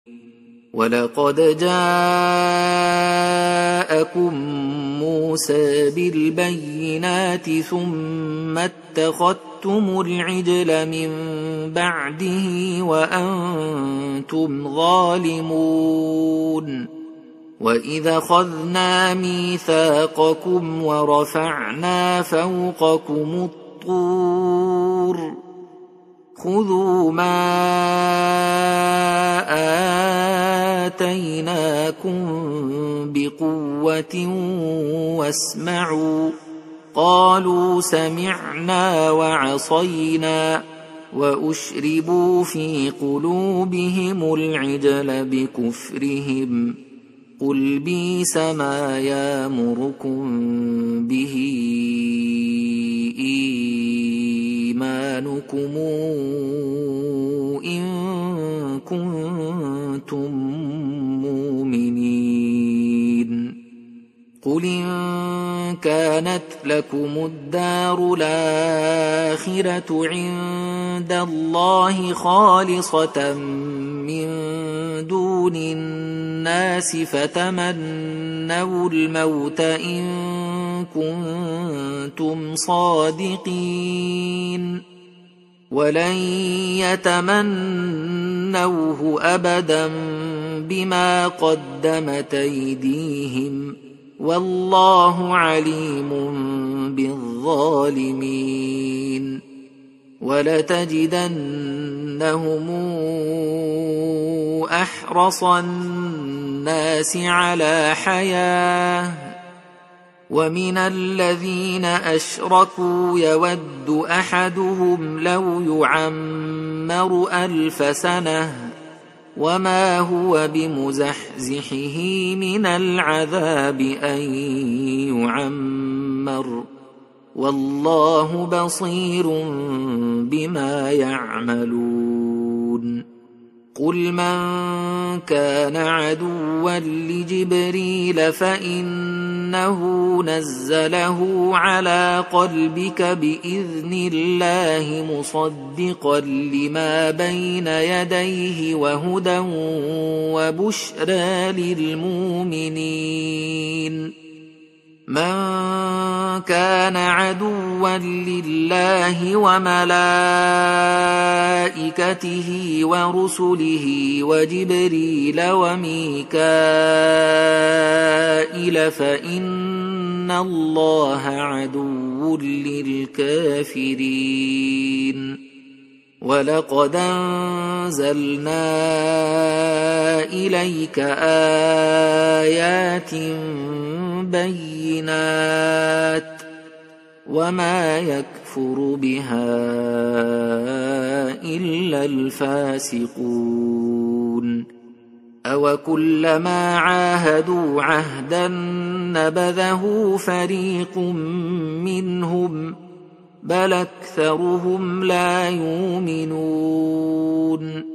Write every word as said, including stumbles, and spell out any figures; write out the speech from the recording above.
ولقد جاءكم موسى بالبينات ثم اتخذتم العجل من بعده وأنتم ظالمون وإذا أخذنا ميثاقكم ورفعنا فوقكم الطور خذوا ما آتيناكم بقوة واسمعوا قالوا سمعنا وعصينا وأشربوا في قلوبهم العجل بكفرهم قل بئس ما يأمركم به إيمانكم إن كنتم مؤمنين قل إن كانت لكم الدار الآخرة عند الله خالصة من دون الناس فتمنوا الموت إن كنتم صادقين ولن يتمنوه أبدا بما قدمت أيديهم والله عليم بالظالمين ولتجدنهم أحرص الناس على حياة ومن الذين أشركوا يود أحدهم لو يعمر ألف سنة وما هو بمزحزحه من العذاب أن يعمر والله بصير بما يعملون قل من كان عدوا لجبريل فإنه نزله على قلبك بإذن الله مصدقا لما بين يديه وهدى وبشرى للمؤمنين من كان عدوا لله وملائكته ورسله وجبريل وميكائيل فإن الله عدو للكافرين ولقد أنزلنا إليك آيات بينات وما يكفر بها إلا الفاسقون أوكلما عاهدوا عهدا نبذه فريق منهم بل أكثرهم لا يؤمنون